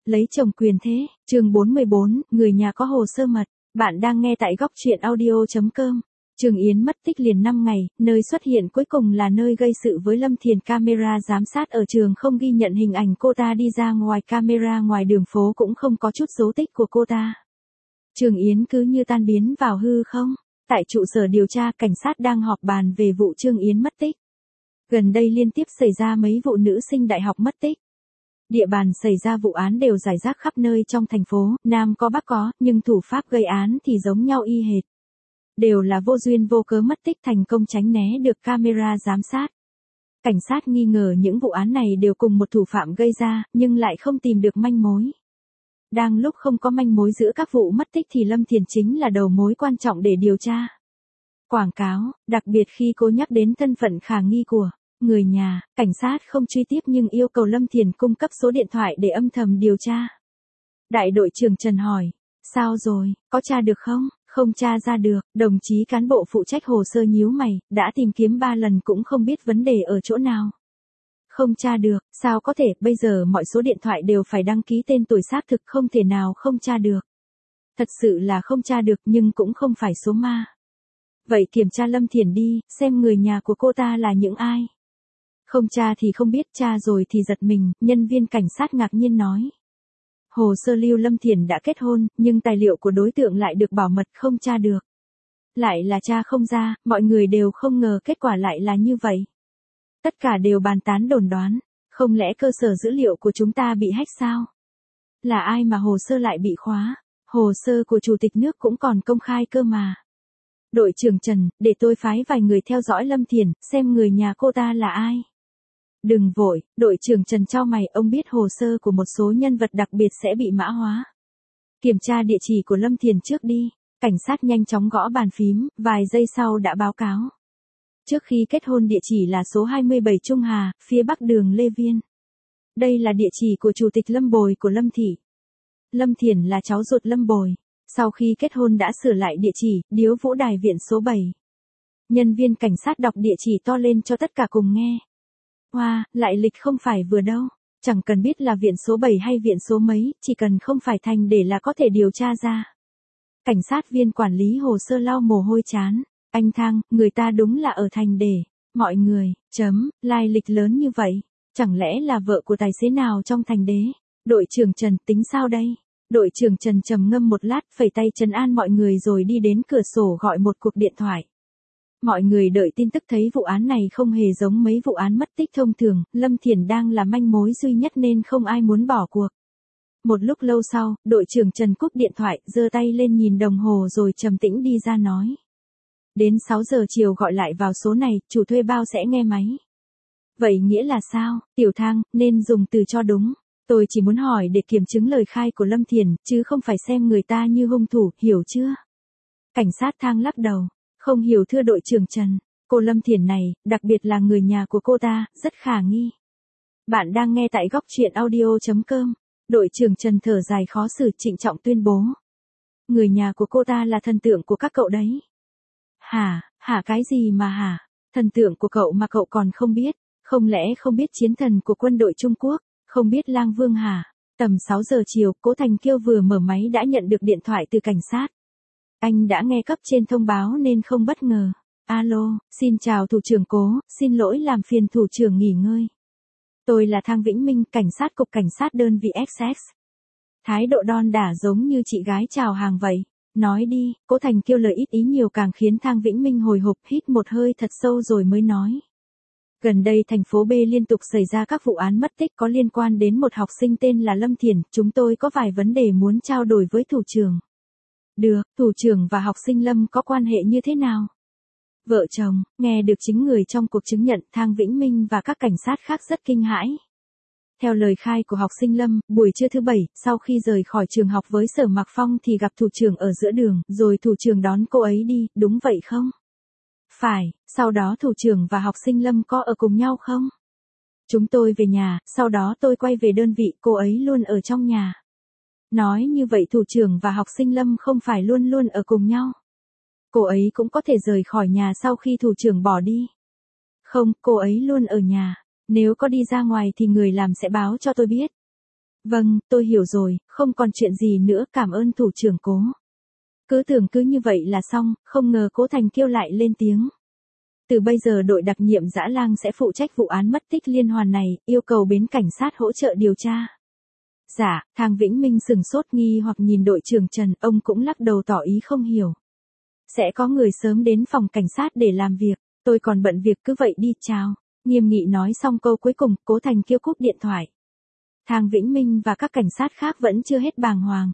lấy chồng quyền thế, chương 44, người nhà có hồ sơ mật. Bạn đang nghe tại góc truyện audio.com. Trường Yến mất tích liền 5 ngày, nơi xuất hiện cuối cùng là nơi gây sự với Lâm Thiền. Camera giám sát ở trường không ghi nhận hình ảnh cô ta đi ra ngoài, camera ngoài đường phố cũng không có chút dấu tích của cô ta. Trường Yến cứ như tan biến vào hư không. Tại trụ sở điều tra, cảnh sát đang họp bàn về vụ Trường Yến mất tích. Gần đây liên tiếp xảy ra mấy vụ nữ sinh đại học mất tích. Địa bàn xảy ra vụ án đều rải rác khắp nơi trong thành phố, Nam có Bắc có, nhưng thủ pháp gây án thì giống nhau y hệt. Đều là vô duyên vô cớ mất tích, thành công tránh né được camera giám sát. Cảnh sát nghi ngờ những vụ án này đều cùng một thủ phạm gây ra, nhưng lại không tìm được manh mối. Đang lúc không có manh mối giữa các vụ mất tích thì Lâm Thiền chính là đầu mối quan trọng để điều tra. Quảng cáo, đặc biệt khi cô nhắc đến thân phận khả nghi của người nhà, cảnh sát không truy tiếp nhưng yêu cầu Lâm Thiền cung cấp số điện thoại để âm thầm điều tra. Đại đội trưởng Trần hỏi, sao rồi, có tra được không? Không tra ra được, đồng chí cán bộ phụ trách hồ sơ nhíu mày, đã tìm kiếm 3 lần cũng không biết vấn đề ở chỗ nào. Không tra được, sao có thể, bây giờ mọi số điện thoại đều phải đăng ký tên tuổi xác thực, không thể nào không tra được. Thật sự là không tra được nhưng cũng không phải số ma. Vậy kiểm tra Lâm Thiền đi, xem người nhà của cô ta là những ai. Không tra thì không biết, tra rồi thì giật mình, nhân viên cảnh sát ngạc nhiên nói. Hồ sơ lưu Lâm Thiền đã kết hôn, nhưng tài liệu của đối tượng lại được bảo mật, không tra được. Lại là tra không ra, mọi người đều không ngờ kết quả lại là như vậy. Tất cả đều bàn tán đồn đoán, không lẽ cơ sở dữ liệu của chúng ta bị hack sao? Là ai mà hồ sơ lại bị khóa? Hồ sơ của chủ tịch nước cũng còn công khai cơ mà. Đội trưởng Trần, để tôi phái vài người theo dõi Lâm Thiền, xem người nhà cô ta là ai. Đừng vội, đội trưởng Trần chau mày, ông biết hồ sơ của một số nhân vật đặc biệt sẽ bị mã hóa. Kiểm tra địa chỉ của Lâm Thiền trước đi. Cảnh sát nhanh chóng gõ bàn phím, vài giây sau đã báo cáo. Trước khi kết hôn địa chỉ là số 27 Trung Hà, phía bắc đường Lê Viên. Đây là địa chỉ của chủ tịch Lâm Bồi của Lâm Thị. Lâm Thiền là cháu ruột Lâm Bồi. Sau khi kết hôn đã sửa lại địa chỉ, Điếu Vũ Đài viện số 7. Nhân viên cảnh sát đọc địa chỉ to lên cho tất cả cùng nghe. Hoa, lại lịch không phải vừa đâu. Chẳng cần biết là viện số 7 hay viện số mấy, chỉ cần không phải thành để là có thể điều tra ra. Cảnh sát viên quản lý hồ sơ lau mồ hôi chán. Anh Thang, người ta đúng là ở thành để. Mọi người, lai lịch lớn như vậy. Chẳng lẽ là vợ của tài xế nào trong thành đế? Đội trưởng Trần, tính sao đây? Đội trưởng Trần trầm ngâm một lát, phẩy tay trấn an mọi người rồi đi đến cửa sổ gọi một cuộc điện thoại. Mọi người đợi tin tức thấy vụ án này không hề giống mấy vụ án mất tích thông thường, Lâm Thiền đang là manh mối duy nhất nên không ai muốn bỏ cuộc. Một lúc lâu sau, đội trưởng Trần cúp điện thoại, giơ tay lên nhìn đồng hồ rồi trầm tĩnh đi ra nói. Đến 6 giờ chiều gọi lại vào số này, chủ thuê bao sẽ nghe máy. Vậy nghĩa là sao, Tiểu Thang, nên dùng từ cho đúng. Tôi chỉ muốn hỏi để kiểm chứng lời khai của Lâm Thiền, chứ không phải xem người ta như hung thủ, hiểu chưa? Cảnh sát Thang lắc đầu. Không hiểu thưa đội trưởng Trần. Cô Lâm Thiền này, đặc biệt là người nhà của cô ta, rất khả nghi. Bạn đang nghe tại góc truyện audio.com. Đội trưởng Trần thở dài khó xử, trịnh trọng tuyên bố. Người nhà của cô ta là thần tượng của các cậu đấy. Hả cái gì mà hả? Thần tượng của cậu mà cậu còn không biết? Không lẽ không biết chiến thần của quân đội Trung Quốc? Không biết Lang Vương hả? Tầm 6 giờ chiều, Cố Thành Kiêu vừa mở máy đã nhận được điện thoại từ cảnh sát. Anh đã nghe cấp trên thông báo nên không bất ngờ. Alo, xin chào thủ trưởng Cố, xin lỗi làm phiền thủ trưởng nghỉ ngơi. Tôi là Thang Vĩnh Minh, cảnh sát cục cảnh sát đơn vị XX. Thái độ đon đả giống như chị gái chào hàng vậy. Nói đi, Cố Thành Kiêu lời ít ý nhiều càng khiến Thang Vĩnh Minh hồi hộp, hít một hơi thật sâu rồi mới nói. Gần đây thành phố B liên tục xảy ra các vụ án mất tích có liên quan đến một học sinh tên là Lâm Thiền, chúng tôi có vài vấn đề muốn trao đổi với thủ trưởng. Được, thủ trưởng và học sinh Lâm có quan hệ như thế nào? Vợ chồng, nghe được chính người trong cuộc chứng nhận, Thang Vĩnh Minh và các cảnh sát khác rất kinh hãi. Theo lời khai của học sinh Lâm, buổi trưa thứ 7, sau khi rời khỏi trường học với Sở Mạc Phong thì gặp thủ trưởng ở giữa đường, rồi thủ trưởng đón cô ấy đi, đúng vậy không? Phải, sau đó thủ trưởng và học sinh Lâm có ở cùng nhau không? Chúng tôi về nhà, sau đó tôi quay về đơn vị, cô ấy luôn ở trong nhà. Nói như vậy thủ trưởng và học sinh Lâm không phải luôn luôn ở cùng nhau. Cô ấy cũng có thể rời khỏi nhà sau khi thủ trưởng bỏ đi. Không, cô ấy luôn ở nhà. Nếu có đi ra ngoài thì người làm sẽ báo cho tôi biết. Vâng, tôi hiểu rồi, không còn chuyện gì nữa, cảm ơn thủ trưởng Cố. Cứ tưởng cứ như vậy là xong, không ngờ Cố Thành Kiêu lại lên tiếng. Từ bây giờ đội đặc nhiệm Dã Lang sẽ phụ trách vụ án mất tích liên hoàn này, yêu cầu bến cảnh sát hỗ trợ điều tra. Dạ, Thang Vĩnh Minh sừng sốt nghi hoặc nhìn đội trưởng Trần, ông cũng lắc đầu tỏ ý không hiểu. Sẽ có người sớm đến phòng cảnh sát để làm việc, tôi còn bận việc cứ vậy đi, chào. Nghiêm nghị nói xong câu cuối cùng, Cố Thành Kiêu cúp điện thoại. Thang Vĩnh Minh và các cảnh sát khác vẫn chưa hết bàng hoàng.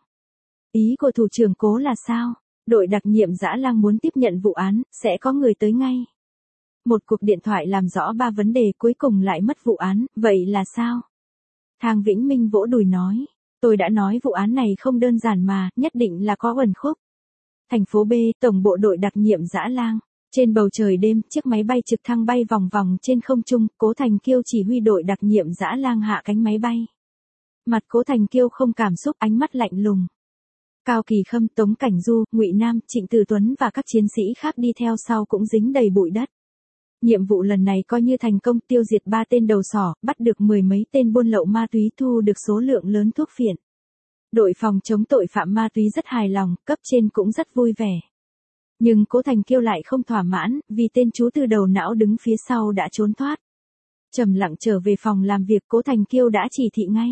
Ý của thủ trưởng Cố là sao? Đội đặc nhiệm Dã Lang muốn tiếp nhận vụ án, sẽ có người tới ngay. Một cuộc điện thoại làm rõ 3 vấn đề cuối cùng lại mất vụ án, vậy là sao? Thang Vĩnh Minh vỗ đùi nói. Tôi đã nói vụ án này không đơn giản mà, nhất định là có uẩn khúc. Thành phố B, tổng bộ đội đặc nhiệm Dã Lang. Trên bầu trời đêm, chiếc máy bay trực thăng bay vòng vòng trên không trung, Cố Thành Kiêu chỉ huy đội đặc nhiệm Dã Lang hạ cánh máy bay. Mặt Cố Thành Kiêu không cảm xúc, ánh mắt lạnh lùng. Cao Kỳ Khâm, Tống Cảnh Du, Ngụy Nam, Trịnh Từ Tuấn và các chiến sĩ khác đi theo sau cũng dính đầy bụi đất. Nhiệm vụ lần này coi như thành công, tiêu diệt 3 tên đầu sỏ, bắt được 10 mấy tên buôn lậu ma túy, thu được số lượng lớn thuốc phiện. Đội phòng chống tội phạm ma túy rất hài lòng, cấp trên cũng rất vui vẻ. Nhưng Cố Thành Kiêu lại không thỏa mãn, vì tên chú Tư đầu não đứng phía sau đã trốn thoát. Trầm lặng trở về phòng làm việc, Cố Thành Kiêu đã chỉ thị ngay.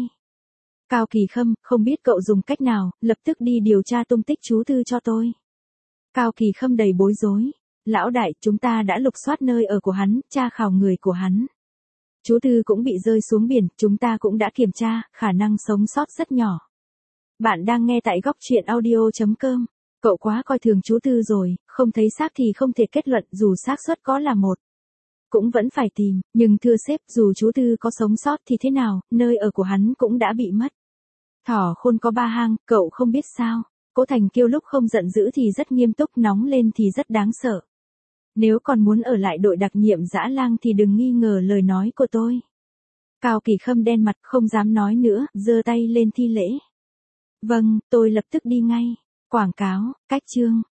Cao Kỳ Khâm, không biết cậu dùng cách nào, lập tức đi điều tra tung tích chú Tư cho tôi. Cao Kỳ Khâm đầy bối rối. Lão đại, chúng ta đã lục soát nơi ở của hắn, tra khảo người của hắn. Chú Tư cũng bị rơi xuống biển, chúng ta cũng đã kiểm tra, khả năng sống sót rất nhỏ. Bạn đang nghe tại góc truyện audio.com. Cậu quá coi thường chú Tư rồi, không thấy xác thì không thể kết luận, dù xác suất có là 1. Cũng vẫn phải tìm, nhưng thưa sếp, dù chú Tư có sống sót thì thế nào, nơi ở của hắn cũng đã bị mất. Thỏ khôn có 3 hang, cậu không biết sao. Cố Thành Kiêu lúc không giận dữ thì rất nghiêm túc, nóng lên thì rất đáng sợ. Nếu còn muốn ở lại đội đặc nhiệm Dã Lang thì đừng nghi ngờ lời nói của tôi. Cao Kỳ Khâm đen mặt không dám nói nữa, giơ tay lên thi lễ. Vâng, tôi lập tức đi ngay. Quảng cáo, cách chương.